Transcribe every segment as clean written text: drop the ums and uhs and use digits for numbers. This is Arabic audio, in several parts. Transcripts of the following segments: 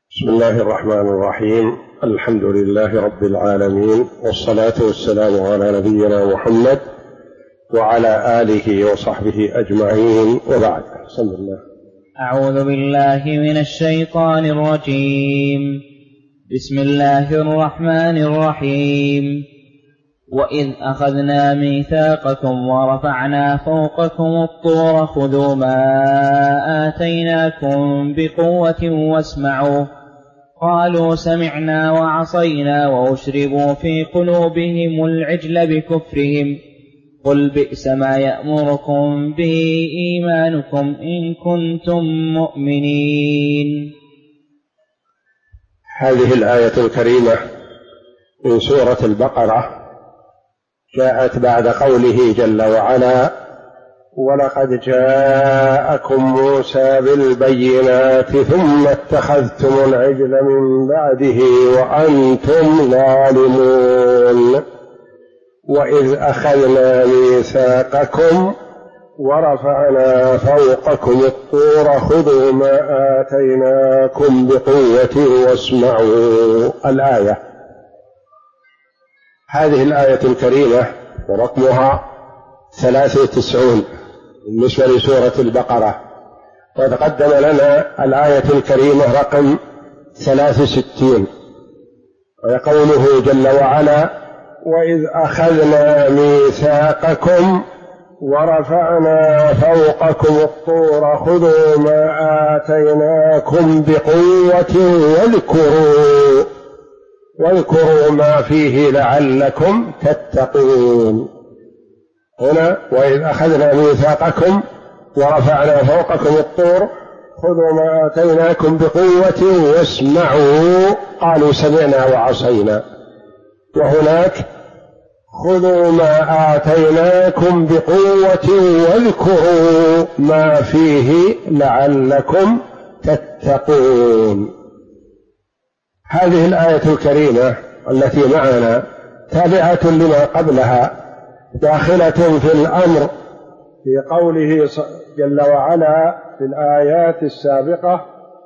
بسم الله الرحمن الرحيم. الحمد لله رب العالمين، والصلاة والسلام على نبينا محمد وعلى آله وصحبه أجمعين، وبعد. بسم الله. أعوذ بالله من الشيطان الرجيم. بسم الله الرحمن الرحيم. وإذ أخذنا ميثاقكم ورفعنا فوقكم الطور خذوا ما آتيناكم بقوة واسمعوا قالوا سمعنا وعصينا وأشربوا في قلوبهم العجل بكفرهم قل بئس ما يأمركم به إيمانكم إن كنتم مؤمنين. هذه الآية الكريمة من سورة البقرة جاءت بعد قوله جل وعلا: ولقد جاءكم موسى بالبينات ثم اتخذتم العجل من بعده وأنتم ظالمون. وإذ أخذنا ميثاقكم ورفعنا فوقكم الطور خذوا ما آتيناكم بقوة واسمعوا. الآية. هذه الآية الكريمة ورقمها 93 بالنسبة لسورة البقرة، وتقدم لنا الآية الكريمة رقم 63، ويقوله جل وعلا: وإذ أخذنا ميثاقكم ورفعنا فوقكم الطور خذوا ما آتيناكم بقوة واذكروا ما فيه لعلكم تتقون. هنا وإذ أخذنا ميثاقكم ورفعنا فوقكم الطور خذوا ما آتيناكم بقوة واسمعوا قالوا سمعنا وعصينا. وهناك خذوا ما آتيناكم بقوة واذكروا ما فيه لعلكم تتقون. هذه الآية الكريمة التي معنا تابعة لما قبلها، داخلة في الأمر في قوله جل وعلا في الآيات السابقة: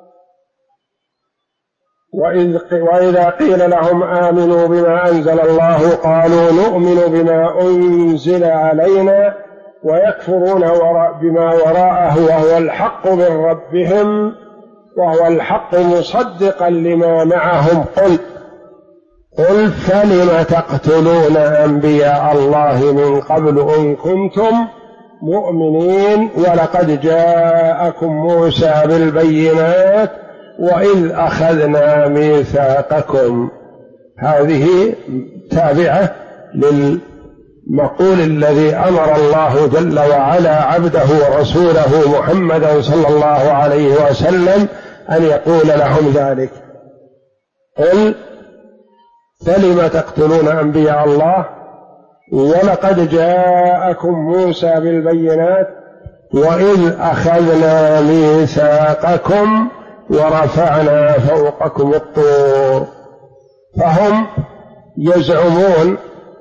وإذا قيل لهم آمنوا بما أنزل الله قالوا نؤمن بما أنزل علينا ويكفرون بما وراءه وهو الحق من ربهم وهو الحق مصدقا لما معهم قل فلم تقتلون أنبياء الله من قبل إن كنتم مؤمنين ولقد جاءكم موسى بالبينات وإذ أخذنا ميثاقكم. هذه تابعة للمقول الذي أمر الله جل وعلا عبده ورسوله محمدا صلى الله عليه وسلم أن يقول لهم ذلك: قل فلم تقتلون أنبياء الله ولقد جاءكم موسى بالبينات وإذ أخذنا ميثاقكم ورفعنا فوقكم الطور. فهم يزعمون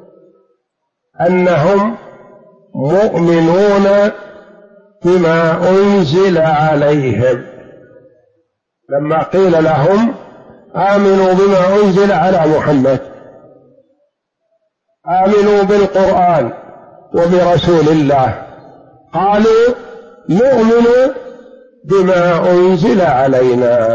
أنهم مؤمنون بما أنزل عليهم، لما قيل لهم آمنوا بما أنزل على محمد، آمنوا بالقرآن وبرسول الله، قالوا نؤمن بما أنزل علينا.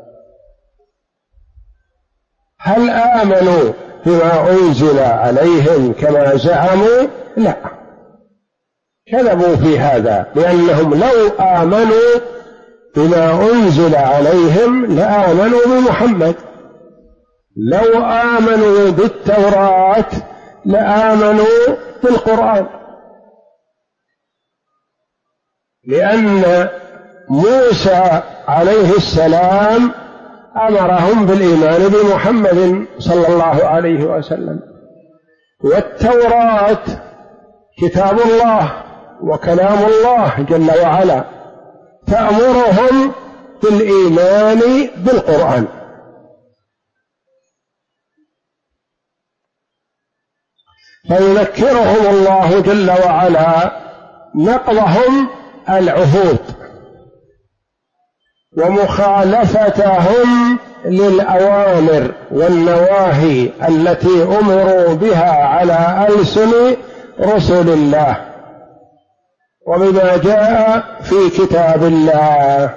هل آمنوا بما أنزل عليهم كما زعموا؟ لا، كذبوا في هذا، لأنهم لو آمنوا بما أنزل عليهم لآمنوا بمحمد، لو آمنوا بالتوراة لآمنوا بالقرآن، لأن موسى عليه السلام أمرهم بالإيمان بمحمد صلى الله عليه وسلم، والتوراة كتاب الله وكلام الله جل وعلا تأمرهم بالإيمان بالقرآن. فيذكرهم الله جل وعلا نقضهم العهود ومخالفتهم للأوامر والنواهي التي أمروا بها على ألسن رسل الله وبما جاء في كتاب الله.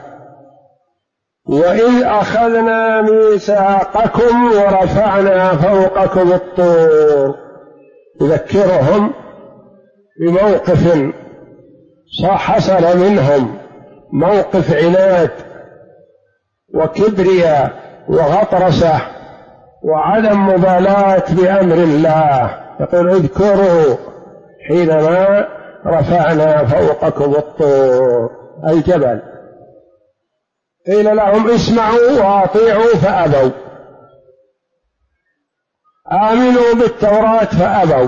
وإذ أخذنا ميثاقكم ورفعنا فوقكم الطور، يذكرهم بموقف حصل منهم، موقف عناد وكبرياء وغطرسة وعدم مبالاة بأمر الله. يقول اذكروا حينما رفعنا فوقكم الطور الجبل، قيل لهم اسمعوا وأطيعوا فأبوا، آمنوا بالتوراة فأبوا،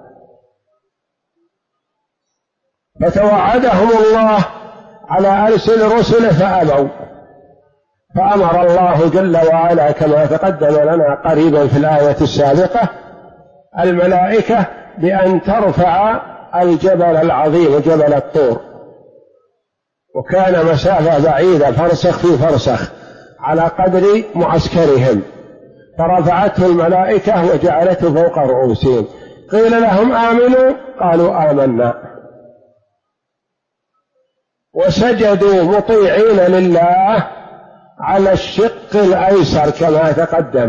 فتوعدهم الله على ألسن رسله فأبوا، فأمر الله جل وعلا كما تقدم لنا قريبا في الآية السابقة الملائكة بأن ترفع الجبل العظيم جبل الطور، وكان مسافة بعيدة فرسخ في فرسخ على قدر معسكرهم، فرفعته الملائكة وجعلته فوق رؤوسهم. قيل لهم آمنوا قالوا آمنا، وسجدوا مطيعين لله على الشق الأيسر كما تقدم،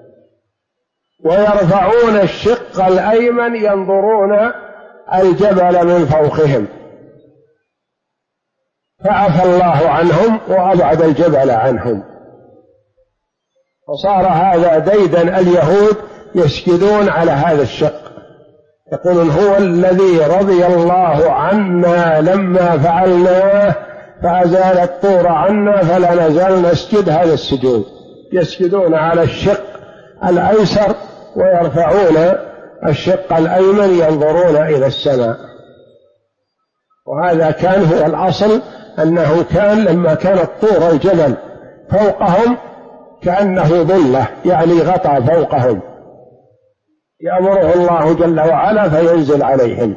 ويرفعون الشق الأيمن ينظرون الجبل من فوقهم، فعفى الله عنهم وأبعد الجبل عنهم، فصار هذا ديدا اليهود يسجدون على هذا الشق، يقولون هو الذي رضي الله عنا لما فعلناه فأزال الطور عنا فلا نزال نسجد هذا السجود. يسجدون على الشق الأيسر ويرفعون الشق الأيمن ينظرون إلى السماء. وهذا كان هو الأصل، أنه كان لما كان الطور الجبل فوقهم كأنه ظلة، يعني غطى فوقهم، يأمره الله جل وعلا فينزل عليهم،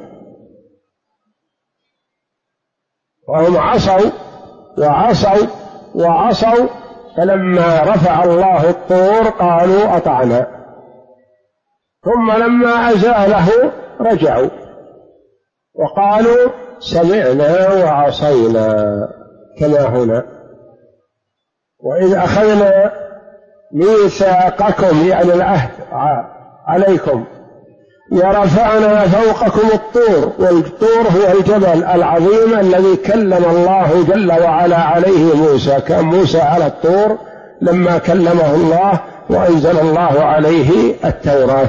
وهم عصوا وعصوا وعصوا، فلما رفع الله الطور قالوا أطعنا، ثم لما أزاله رجعوا وقالوا سمعنا وعصينا كما هنا. وإذ أخذنا ميثاقكم يعني العهد عليكم ورفعنا فوقكم الطور، والطور هو الجبل العظيم الذي كلم الله جل وعلا عليه موسى، كان موسى على الطور لما كلمه الله وأنزل الله عليه التوراة.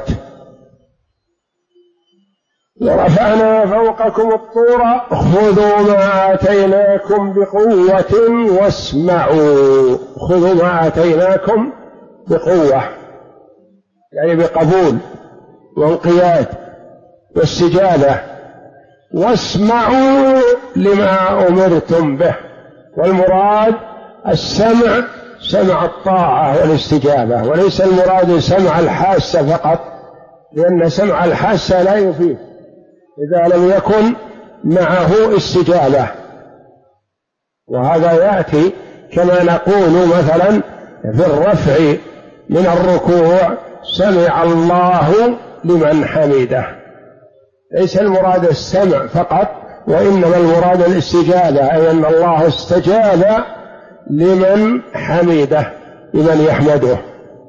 ورفعنا فوقكم الطور خذوا ما آتيناكم بقوة واسمعوا، خذوا ما آتيناكم بقوة يعني بقبول وانقياد واستجابة، واسمعوا لما أمرتم به، والمراد السمع سمع الطاعة والاستجابة، وليس المراد سمع الحاسة فقط، لأن سمع الحاسة لا يفيد إذا لم يكن معه استجابة. وهذا يأتي كما نقول مثلا في الرفع من الركوع سمع الله لمن حمده، ليس المراد السمع فقط، وإنما المراد الاستجابة، أي أن الله استجاب لمن حمده، لمن يحمده.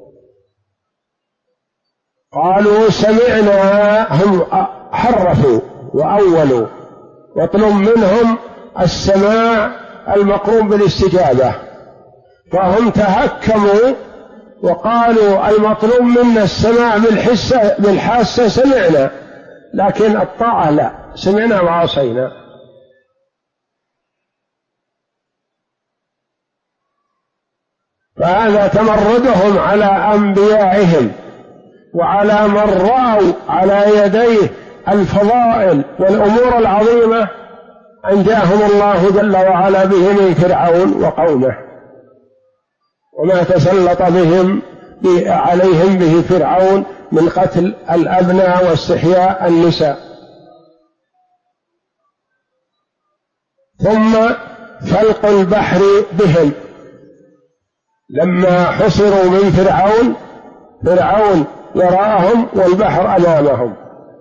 قالوا سمعنا، هم حرفوا وأولوا، واطلب منهم السماع المقرون بالاستجابة، فهم تهكموا وقالوا المطلوب منا السماع بالحاسة سمعنا، لكن الطاعة لا، سمعنا وعصينا. فهذا تمردهم على أنبيائهم وعلى من رأوا على يديه الفضائل والأمور العظيمة أنجاهم الله جل وعلا به من فرعون وقومه، وما تسلط بهم عليهم به فرعون من قتل الأبناء واستحياء النساء. ثم فلق البحر بهم، لما حصروا من فرعون وراءهم والبحر أمامهم،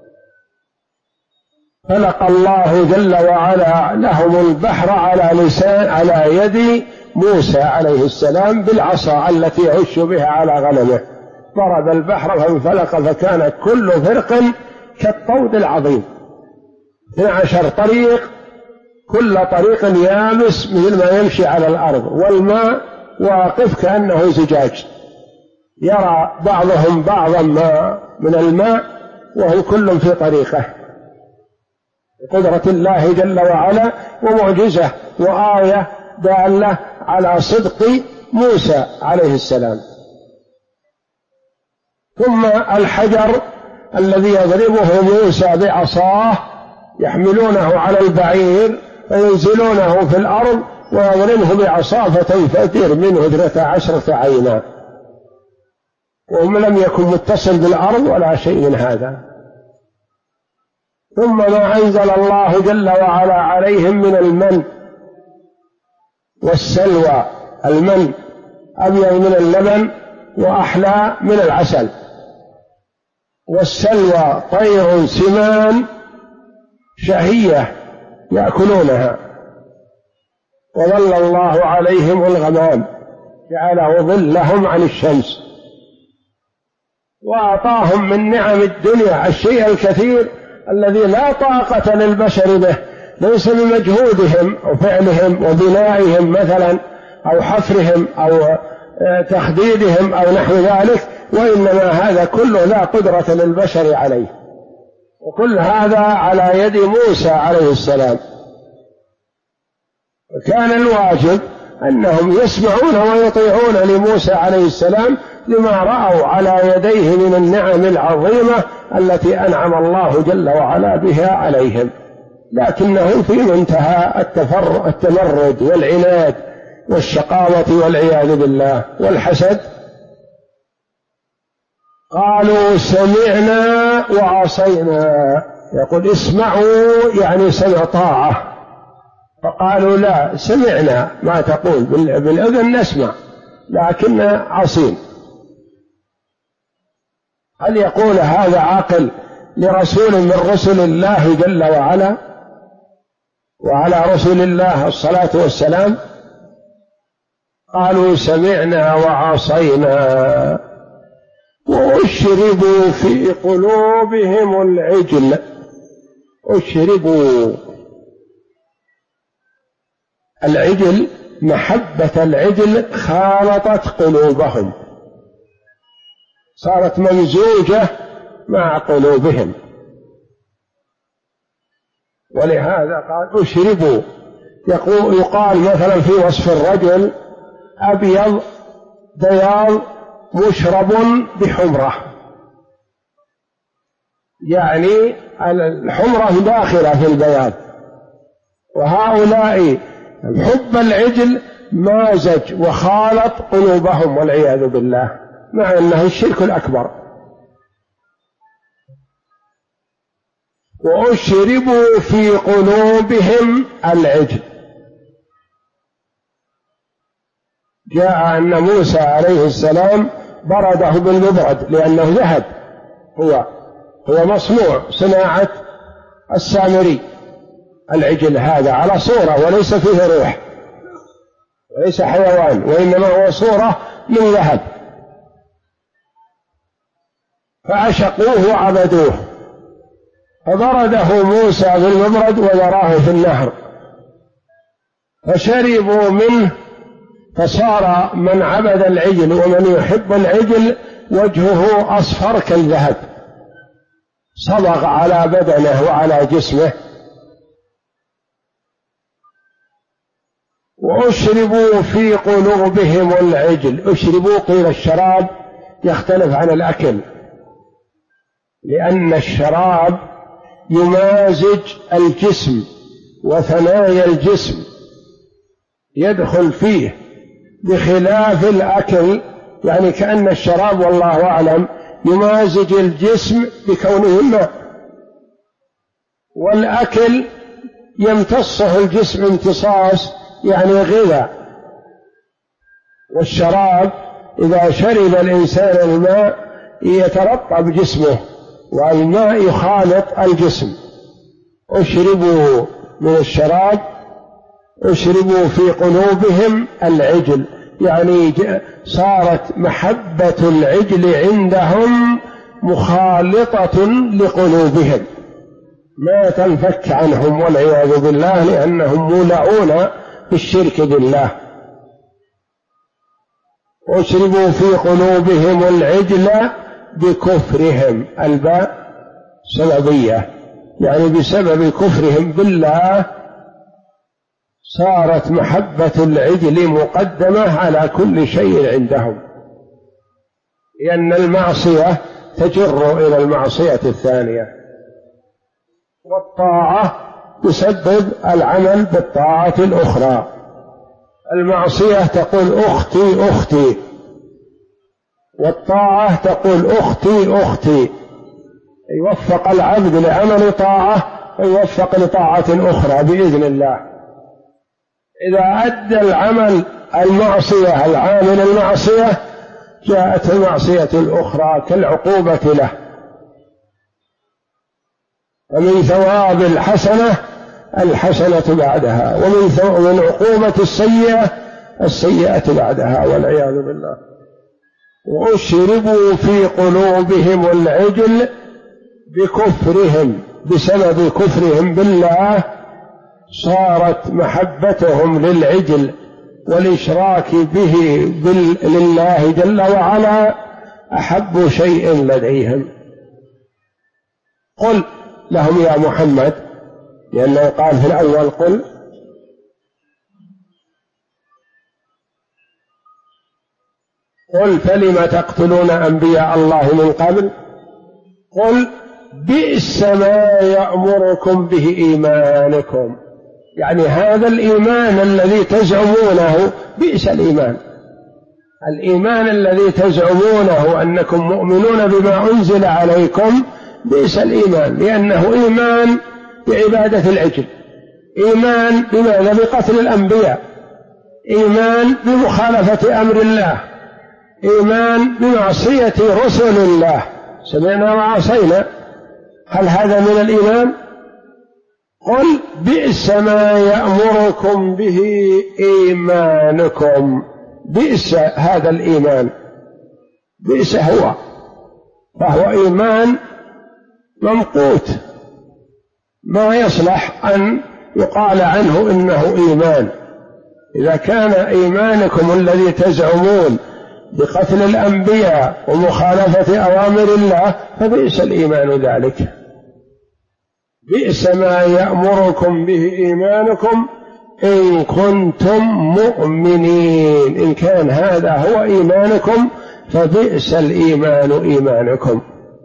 خلق الله جل وعلا لهم البحر على يد موسى عليه السلام بالعصا التي يعش بها على غنمه، ضرب البحر فانفلق فكان كل فرق كالطود العظيم، 12 طريق، كل طريق يابس مثل ما يمشي على الأرض، والماء واقف كأنه زجاج، يرى بعضهم بعضا من الماء وهم كل في طريقه، بقدرة الله جل وعلا ومعجزة وآية دالة على صدق موسى عليه السلام. ثم الحجر الذي يضربه موسى بعصاه يحملونه على البعير فينزلونه في الأرض ويضربه بعصاه فتنفجر منه 12 عينا، وهم لم يكن متصل بالأرض ولا شيء من هذا. ثم ما أنزل الله جل وعلا عليهم من المن والسلوى، المن أبيض من اللبن وأحلى من العسل، والسلوى طير سمان شهية يأكلونها، وظل الله عليهم الغمام جعله ظلهم عن الشمس، وأعطاهم من نعم الدنيا الشيء الكثير الذي لا طاقة للبشر به، ليس بمجهودهم أو فعلهم وبنائهم مثلا أو حفرهم أو تخديدهم أو نحو ذلك، وإنما هذا كله لا قدرة للبشر عليه، وكل هذا على يد موسى عليه السلام. وكان الواجب أنهم يسمعون ويطيعون لموسى عليه السلام لما رأوا على يديه من النعم العظيمة التي أنعم الله جل وعلا بها عليهم، لكنه في منتهى التمرد والعناد والشقاوة والعياذ بالله والحسد. قالوا سمعنا وعصينا، يقول اسمعوا يعني سمع طاعة، فقالوا لا سمعنا ما تقول بالأذن نسمع لكن عصين. هل يقول هذا عاقل لرسول من رسل الله جل وعلا وعلى رسول الله الصلاة والسلام؟ قالوا سمعنا وعصينا وأشربوا في قلوبهم العجل. أشربوا العجل، محبة العجل خالطت قلوبهم، صارت ممزوجة مع قلوبهم، ولهذا قال أشربوا. يقال مثلا في وصف الرجل أبيض بياض مشرب بحمرة، يعني الحمرة داخلة في البياض، وهؤلاء حب العجل مازج وخالط قلوبهم والعياذ بالله، مع أنه الشرك الأكبر. وأشربوا في قلوبهم العجل. جاء أن موسى عليه السلام برده بالمبرد لأنه ذهب، هو مصنوع صناعة السامري العجل هذا على صورة وليس فيه روح وليس حيوان، وإنما هو صورة من ذهب، فعشقوه وعبدوه، فبرده موسى بالمبرد وذراه في النهر فشربوا منه، فصار من عبد العجل ومن يحب العجل وجهه أصفر كالذهب، صبغ على بدنه وعلى جسمه. وأشربوا في قلوبهم العجل. أشربوا قيل الشراب يختلف عن الأكل، لأن الشراب يمازج الجسم وثنايا الجسم يدخل فيه، بخلاف الأكل يعني كأن الشراب والله أعلم يمازج الجسم بكونه ماء، والأكل يمتصه الجسم امتصاص يعني غذاء، والشراب إذا شرب الإنسان الماء يترطب جسمه والماء يخالط الجسم. اشربوا من الشراب، اشربوا في قلوبهم العجل، يعني صارت محبة العجل عندهم مخالطة لقلوبهم، ما تنفك عنهم والعياذ بالله، لأنهم مولعون بالشرك بالله. اشربوا في قلوبهم العجل بكفرهم، الباء سببية، يعني بسبب كفرهم بالله صارت محبة العجل مقدمة على كل شيء عندهم، لأن المعصية تجر إلى المعصية الثانية، والطاعة تسبب العمل بالطاعة الأخرى. المعصية تقول أختي أختي، والطاعة تقول أختي أختي. يوفق العبد لعمل طاعة ويوفق لطاعة أخرى بإذن الله. إذا أدى العمل المعصية العامل المعصية جاءت المعصية الأخرى كالعقوبة له، ومن ثواب الحسنة الحسنة بعدها، ومن عقوبة السيئة السيئة بعدها والعياذ بالله. وأشربوا في قلوبهم العجل بكفرهم، بسبب كفرهم بالله صارت محبتهم للعجل والإشراك به لله جل وعلا أحب شيء لديهم. قل لهم يا محمد، لأنه قال في الأول قل فلم تقتلون أنبياء الله من قبل، قل بئس ما يأمركم به إيمانكم، يعني هذا الإيمان الذي تزعمونه بئس الإيمان، الإيمان الذي تزعمونه أنكم مؤمنون بما أنزل عليكم بئس الإيمان، لأنه إيمان بعبادة العجل، إيمان بماذا؟ بقتل الأنبياء، إيمان بمخالفة أمر الله، إيمان بمعصية رسل الله، سمعنا وعصينا. هل هذا من الإيمان؟ قل بئس ما يأمركم به إيمانكم، بئس هذا الإيمان، بئس هو، فهو إيمان ممقوت ما يصلح أن يقال عنه إنه إيمان. إذا كان إيمانكم الذي تزعمون بقتل الأنبياء ومخالفة أوامر الله فبئس الإيمان ذلك. بئس ما يأمركم به إيمانكم إن كنتم مؤمنين، إن كان هذا هو إيمانكم فبئس الإيمان إيمانكم.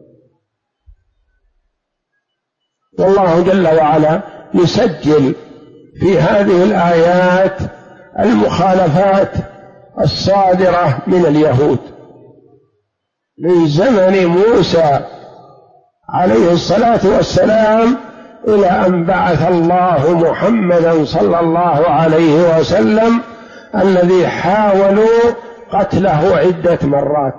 والله جل وعلا يسجل في هذه الآيات المخالفات الصادرة من اليهود من زمن موسى عليه الصلاة والسلام إلى أن بعث الله محمدا صلى الله عليه وسلم، الذي حاولوا قتله عدة مرات،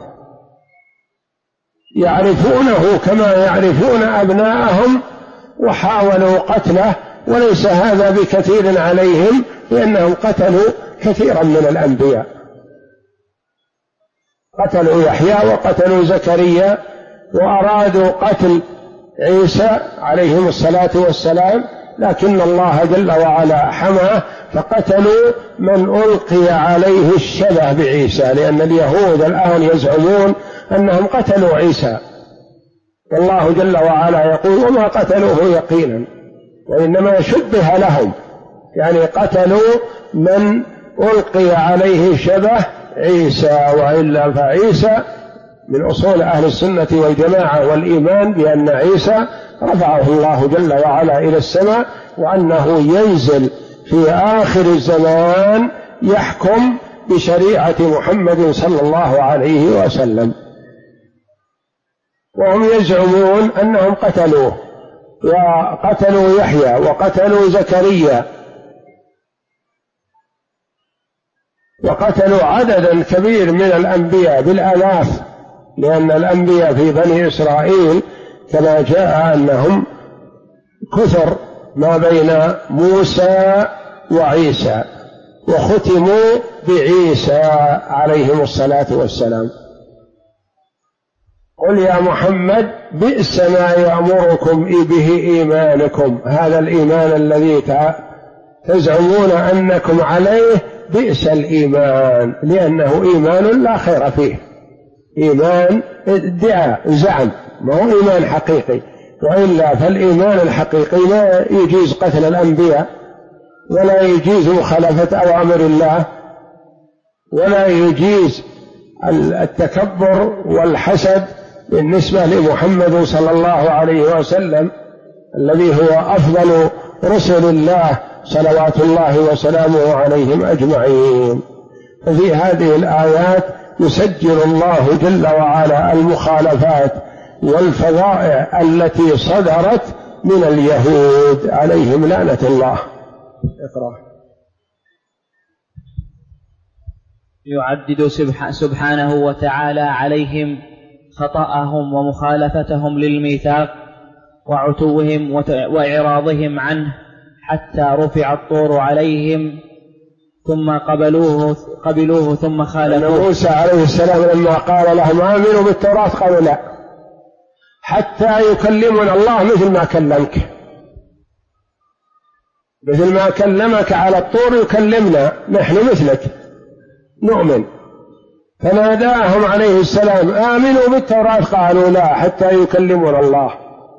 يعرفونه كما يعرفون أبناءهم وحاولوا قتله، وليس هذا بكثير عليهم لأنهم قتلوا كثيرا من الأنبياء، قتلوا يحيى وقتلوا زكريا وأرادوا قتل عيسى عليهم الصلاة والسلام، لكن الله جل وعلا حماه فقتلوا من ألقي عليه الشبه بعيسى، لأن اليهود الآن يزعمون أنهم قتلوا عيسى، والله جل وعلا يقول وما قتلوه يقينا وإنما شبه لهم، يعني قتلوا من ألقي عليه شبه عيسى، وإلا فعيسى من أصول أهل السنة والجماعة والإيمان بأن عيسى رفعه الله جل وعلا إلى السماء، وأنه ينزل في آخر الزمان يحكم بشريعة محمد صلى الله عليه وسلم. وهم يزعمون أنهم قتلوه، وقتلوا يحيى وقتلوا زكريا، وقتلوا عددا كبير من الأنبياء بالآلاف، لأن الأنبياء في بني إسرائيل كما جاء أنهم كثر ما بين موسى وعيسى، وختموا بعيسى عليهم الصلاة والسلام. قل يا محمد بئس ما يأمركم به إيمانكم، هذا الإيمان الذي تزعمون أنكم عليه بئس الإيمان، لأنه إيمان لا خير فيه، إيمان ادعاء زعم، ما هو إيمان حقيقي. وإلا فالإيمان الحقيقي لا يجيز قتل الأنبياء، ولا يجيز مخالفة أوامر الله، ولا يجيز التكبر والحسد بالنسبة لمحمد صلى الله عليه وسلم الذي هو أفضل رسل الله صلوات الله وسلامه عليهم أجمعين. ففي هذه الآيات يسجل الله جل وعلا المخالفات والفظائع التي صدرت من اليهود عليهم لعنة الله. اقرأ. يعدد سبحانه وتعالى عليهم خطأهم ومخالفتهم للميثاق وعتوهم وإعراضهم عنه حتى رفع الطور عليهم ثم قبلوه ثم خالفوه. موسى عليه السلام لما قال لهم آمنوا بالتوراة قالوا لا حتى يكلمنا الله مثل ما كلمك، مثل ما كلمك على الطور يكلمنا نحن مثلك نؤمن. فناداهم عليه السلام آمنوا بالتوراة قالوا لا حتى يكلمنا الله،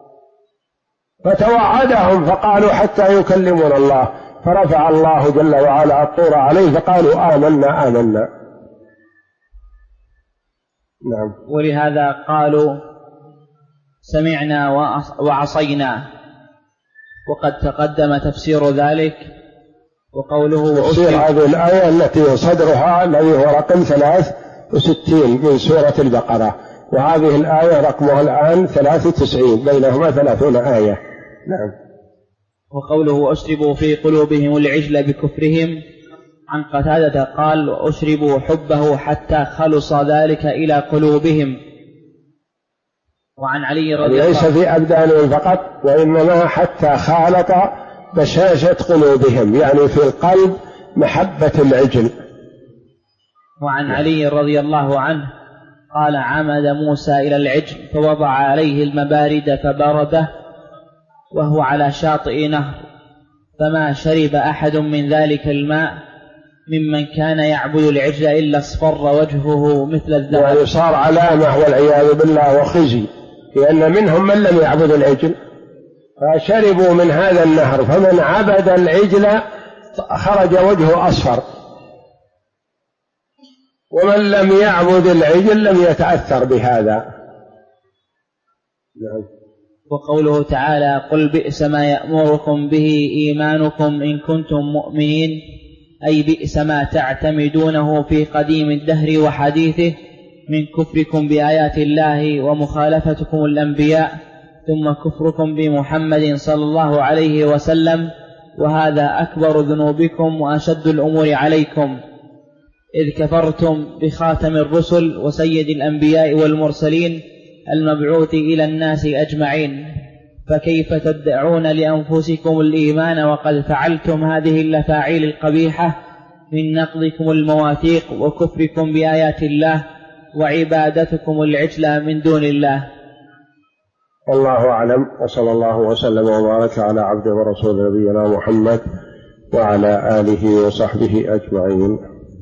فتوعدهم فقالوا حتى يكلمنا الله، فرفع الله جل وعلا الطور عليه فقالوا آمنا آمنا. نعم. ولهذا قالوا سمعنا وعصينا، وقد تقدم تفسير ذلك. وقوله تفسير هذه الآية التي صدرها الذي هو رقم 63 من سورة البقرة، وهذه الآية رقمها الآن 93، بينهما 30 آية. نعم. وقوله أشربوا في قلوبهم العجل بكفرهم، عن قتادة قال وأشربوا حبه حتى خلص ذلك إلى قلوبهم. وعن علي رضي الله ليس في أبدانهم فقط، وإنما حتى خالط بشاشة قلوبهم، يعني في القلب محبة العجل. وعن علي رضي الله عنه قال عمد موسى إلى العجل فوضع عليه المبارد فبرده وهو على شاطئ نهر، فما شرب أحد من ذلك الماء ممن كان يعبد العجل إلا اصفر وجهه مثل الذهب. يعني صار علامة والعياذ بالله وخزي، لأن منهم من لم يعبد العجل فشربوا من هذا النهر، فمن عبد العجل خرج وجهه أصفر، ومن لم يعبد العجل لم يتأثر بهذا. نعم. وقوله تعالى قل بئس ما يأمركم به إيمانكم إن كنتم مؤمنين، أي بئس ما تعتمدونه في قديم الدهر وحديثه من كفركم بآيات الله ومخالفتكم الأنبياء، ثم كفركم بمحمد صلى الله عليه وسلم، وهذا أكبر ذنوبكم وأشد الأمور عليكم، إذ كفرتم بخاتم الرسل وسيد الأنبياء والمرسلين المبعوث إلى الناس أجمعين، فكيف تدعون لأنفسكم الإيمان وقد فعلتم هذه الأفاعيل القبيحة من نقضكم المواثيق وكفركم بآيات الله وعبادتكم العجل من دون الله. والله أعلم، وصلى الله وسلم وبارك على عبده ورسول نبينا محمد وعلى آله وصحبه أجمعين.